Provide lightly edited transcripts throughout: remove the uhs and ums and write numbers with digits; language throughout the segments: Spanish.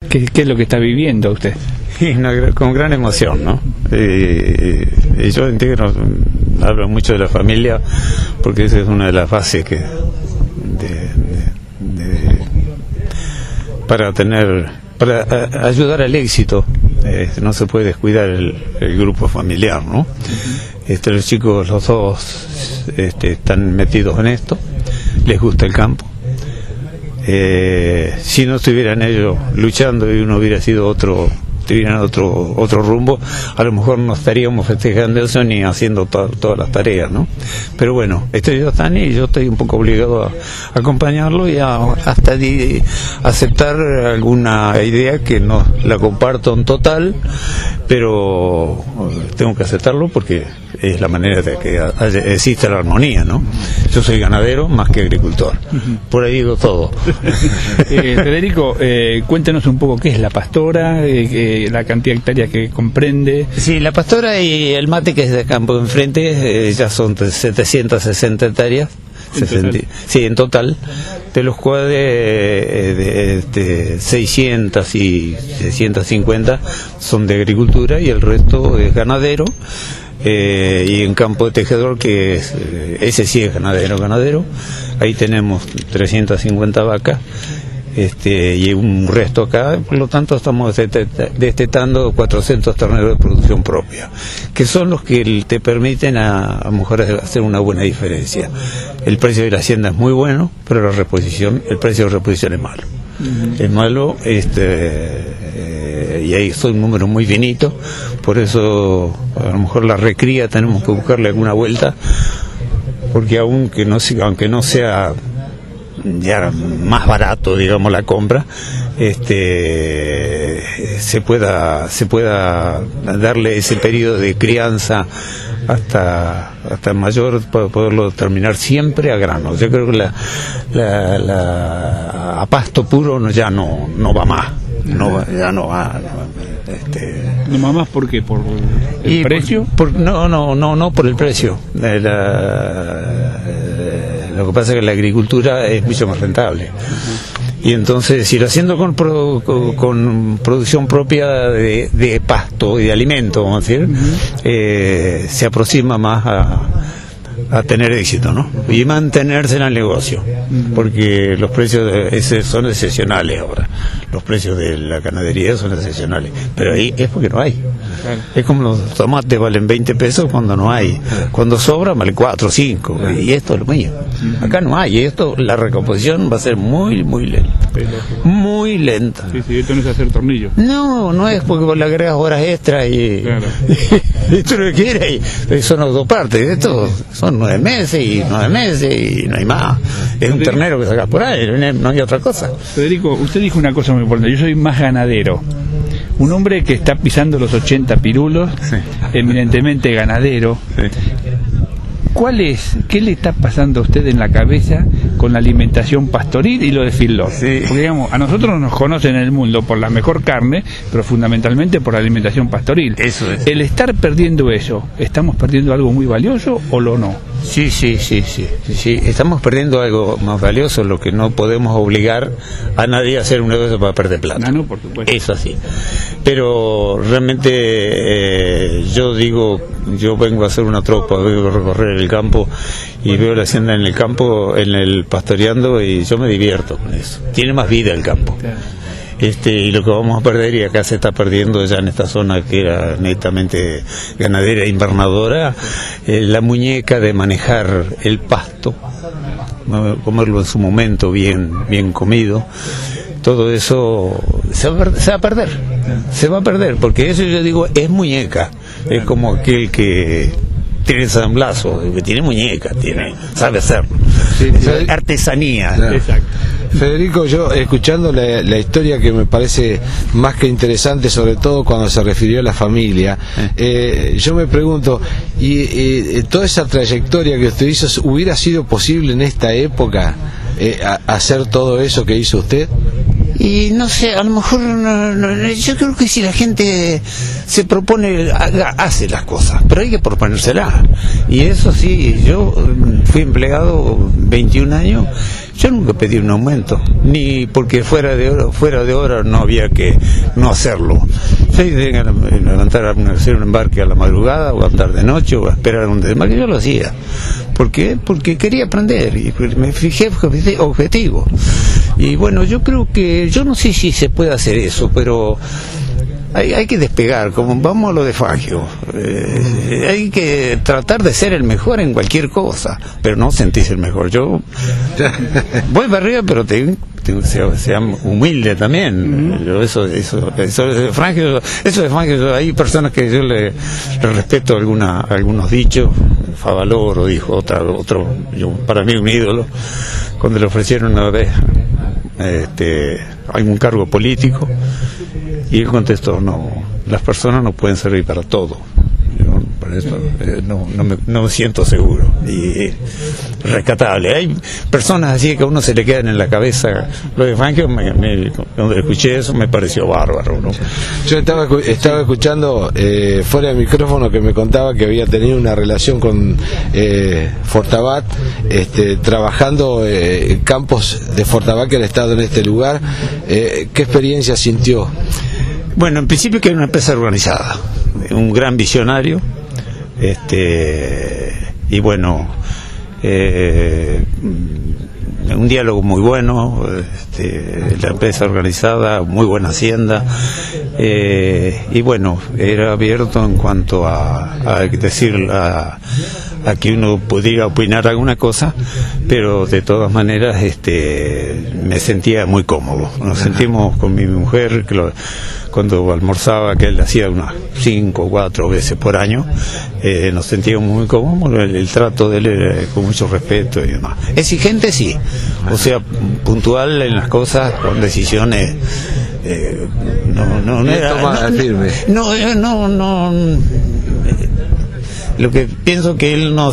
¿Qué es lo que está viviendo usted? Con gran emoción, ¿no? Y yo entiendo, hablo mucho de la familia, porque esa es una de las bases que para ayudar al éxito. No se puede descuidar el grupo familiar, ¿no? Los chicos, los dos, están metidos en esto, les gusta el campo. Si no estuvieran ellos luchando y uno hubiera sido tuvieran otro rumbo, a lo mejor no estaríamos festejando eso ni haciendo todas las tareas, ¿no? Pero bueno, ellos están y yo estoy un poco obligado a acompañarlo y hasta aceptar alguna idea que no la comparto en total, pero tengo que aceptarlo porque es la manera de que existe la armonía, ¿no? Yo soy ganadero más que agricultor, por ahí digo todo. Federico, cuéntenos un poco qué es la pastora, la cantidad de hectáreas que comprende. Sí, la pastora y el mate, que es de campo enfrente, ya son 760 hectáreas. Sí, en total, de los cuales 600 y 650 son de agricultura y el resto es ganadero. Y en campo de tejedor, que ese sí es ganadero, ahí tenemos 350 vacas, y un resto acá, por lo tanto estamos destetando 400 terneros de producción propia, que son los que te permiten a lo mejor hacer una buena diferencia. El precio de la hacienda es muy bueno, pero el precio de reposición es malo. Es malo, y ahí son números muy finitos, por eso a lo mejor la recría tenemos que buscarle alguna vuelta, porque aunque no sea ya más barato, digamos, la compra, se pueda darle ese periodo de crianza hasta mayor, para poderlo terminar siempre a grano. Yo creo que a pasto puro ya no va más. Ya no va. ¿No va más por qué? ¿Por el precio? No por el precio. Lo que pasa es que la agricultura es mucho más rentable. Y entonces, si lo haciendo con producción propia de pasto y de alimento, vamos a decir, se aproxima más a tener éxito, ¿no? Y mantenerse en el negocio, porque los precios son excepcionales ahora. Los precios de la ganadería son excepcionales, pero ahí es porque no hay. Claro. Es como los tomates valen 20 pesos cuando no hay. Cuando sobra vale 4 o 5, y esto es lo mío. Acá no hay, la recomposición va a ser muy, muy lenta. Muy lenta. Sí, esto no es hacer tornillos. No es porque le agregas horas extra y... Claro. Esto no quiere, y son dos partes. Esto son 9 meses y no hay más. Es un ternero que sacas por ahí, no hay otra cosa. Federico, usted dijo una cosa muy importante: yo soy más ganadero. Un hombre que está pisando los 80 pirulos, sí, eminentemente ganadero. Sí. ¿Qué le está pasando a usted en la cabeza con la alimentación pastoril y lo de feedlot? Sí. Porque, digamos, a nosotros nos conocen en el mundo por la mejor carne, pero fundamentalmente por la alimentación pastoril. Eso es. El estar perdiendo eso, ¿estamos perdiendo algo muy valioso o lo no? Sí, estamos perdiendo algo más valioso, lo que no podemos obligar a nadie a hacer un negocio para perder plata. No, por supuesto. Eso sí. Pero realmente yo vengo a hacer una tropa, vengo a recorrer el campo y veo la hacienda en el campo, en el pastoreando, y yo me divierto con eso. Tiene más vida el campo. Claro. Y lo que vamos a perder, y acá se está perdiendo ya en esta zona que era netamente ganadera e invernadora, la muñeca de manejar el pasto, comerlo en su momento bien comido. Todo eso se va a perder, porque eso, yo digo, es muñeca. Es como aquel que tiene ensamblazo, que tiene muñeca, sabe hacerlo. Sí, es artesanía. Claro. Exacto. Federico, yo escuchando la historia, que me parece más que interesante, sobre todo cuando se refirió a la familia, yo me pregunto, ¿y toda esa trayectoria que usted hizo, hubiera sido posible en esta época hacer todo eso que hizo usted? Y no sé, a lo mejor yo creo que si la gente se propone, hace las cosas, pero hay que proponérselas. Y eso sí, yo fui empleado 21 años, Yo nunca pedí un aumento, ni porque fuera de hora no había que no hacerlo. Si tenía que levantar a hacer un embarque a la madrugada, o andar de noche, o a esperar un desembarque, yo lo hacía. ¿Por qué? Porque quería aprender y me fijé objetivo. Y bueno, yo creo que, yo no sé si se puede hacer eso, pero hay que despegar, como vamos a lo de Fangio. Hay que tratar de ser el mejor en cualquier cosa, pero no sentirse el mejor. Yo voy para arriba, pero sea humilde también. Yo eso de Fangio, hay personas que yo le respeto algunos dichos. Favaloro dijo otro, para mí un ídolo, cuando le ofrecieron una vez algún cargo político, y él contestó: no, las personas no pueden servir para todo. Yo, por eso, no me siento seguro. Y rescatable. Hay personas así que a uno se le quedan en la cabeza. Lo de Fangio, cuando escuché eso, me pareció bárbaro, ¿no? Yo estaba escuchando fuera del micrófono que me contaba que había tenido una relación con Fortabat, trabajando en campos de Fortabat que han estado en este lugar. ¿Qué experiencia sintió? Bueno, en principio que era una empresa organizada, un gran visionario, y bueno, un diálogo muy bueno, la empresa organizada, muy buena hacienda, y bueno, era abierto en cuanto a decir a que uno pudiera opinar alguna cosa, pero de todas maneras me sentía muy cómodo. Nos sentimos con mi mujer, cuando almorzaba, que él hacía unas 5 o 4 veces por año, nos sentíamos muy cómodos. El trato de él era con mucho respeto y demás. Exigente, sí, o sea, puntual en las cosas, con decisiones no lo que pienso que él no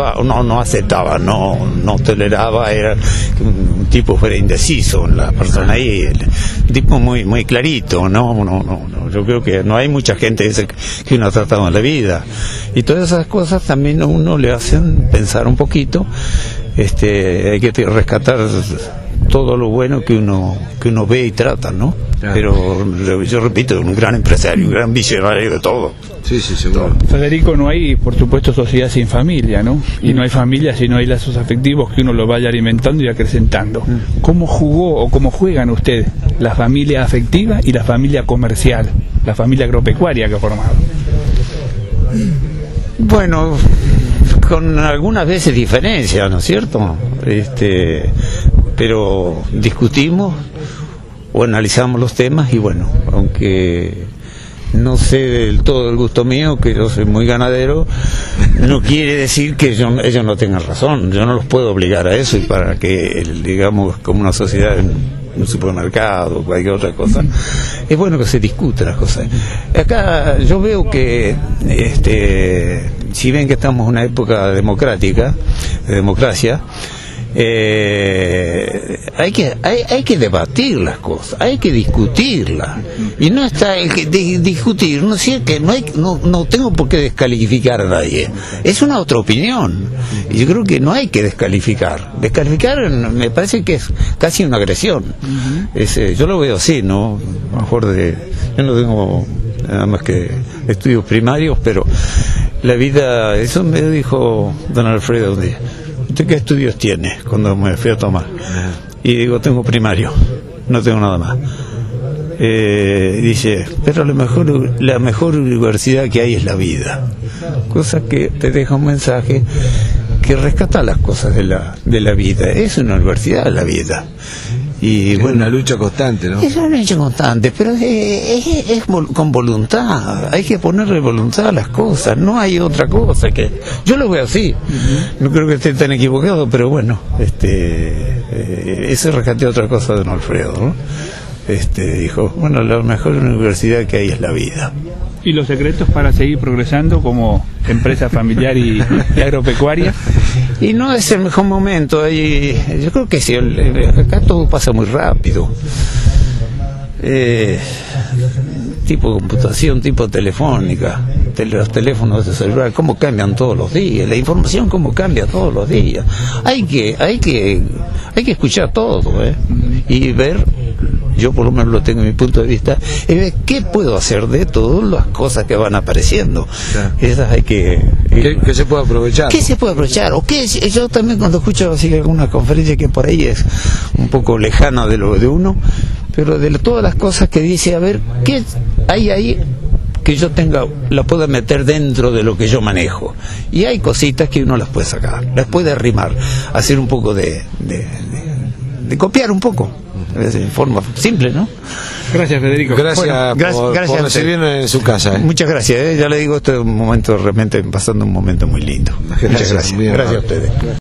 toleraba, era que un tipo fuera indeciso, la persona ahí, un tipo muy clarito. Yo creo que no hay mucha gente que uno ha tratado en la vida, y todas esas cosas también a uno le hacen pensar un poquito. Hay que rescatar todo lo bueno que uno ve y trata, ¿no? Claro. Pero yo repito, un gran empresario, un gran visionario de todo. Sí, seguro. Federico, no hay, por supuesto, sociedad sin familia, ¿no? Y no hay familia si no hay lazos afectivos que uno lo vaya alimentando y acrecentando. ¿Cómo jugó o cómo juegan ustedes la familia afectiva y la familia comercial, la familia agropecuaria que ha formado? Bueno, con algunas veces diferencias, ¿no es cierto? Pero discutimos o analizamos los temas, y bueno, aunque no sé del todo el gusto mío, que yo soy muy ganadero, no quiere decir que ellos no tengan razón. Yo no los puedo obligar a eso, y para que, digamos, como una sociedad, un supermercado o cualquier otra cosa, es bueno que se discuta las cosas. Acá yo veo que si ven que estamos en una época democrática, de democracia, hay que debatir las cosas, hay que discutirlas, y no está el que discutir, no sé, que no tengo por qué descalificar a nadie, es una otra opinión, y yo creo que no hay que descalificar me parece que es casi una agresión. Yo lo veo así, ¿no? Mejor yo no tengo nada más que estudios primarios, pero la vida, eso me dijo don Alfredo un día: ¿usted qué estudios tiene? Cuando me fui a tomar. Y digo: tengo primario, no tengo nada más. Dice: pero la mejor universidad que hay es la vida. Cosa que te deja un mensaje que rescata las cosas de la vida. Es una universidad la vida. Y es una lucha constante, ¿no? Es una lucha constante, pero es con voluntad. Hay que ponerle voluntad a las cosas, no hay otra cosa. Que yo lo veo así. No creo que esté tan equivocado, pero bueno, ese rescate otra cosa de don Alfredo, ¿no? Dijo: bueno, la mejor universidad que hay es la vida. ¿Y los secretos para seguir progresando como empresa familiar y agropecuaria? Y no es el mejor momento. Yo creo que sí, acá todo pasa muy rápido. Tipo computación, tipo telefónica, los teléfonos de celular, cómo cambian todos los días, la información cómo cambia todos los días. Hay que escuchar todo, y ver. Yo por lo menos lo tengo en mi punto de vista, y ver qué puedo hacer de todas las cosas que van apareciendo. Claro. Esas hay que... ¿Qué se puede aprovechar? ¿Qué se puede aprovechar? O qué, yo también cuando escucho así alguna conferencia que por ahí es un poco lejana de lo de uno, pero de todas las cosas que dice, a ver, ¿qué hay ahí que yo la pueda meter dentro de lo que yo manejo? Y hay cositas que uno las puede sacar, las puede arrimar, hacer un poco de copiar un poco. De forma simple, ¿no? Gracias, Federico. Gracias, por recibirme en su casa. Muchas gracias, ya le digo, este es un momento realmente pasando un momento muy lindo. Muchas gracias. Gracias a ustedes.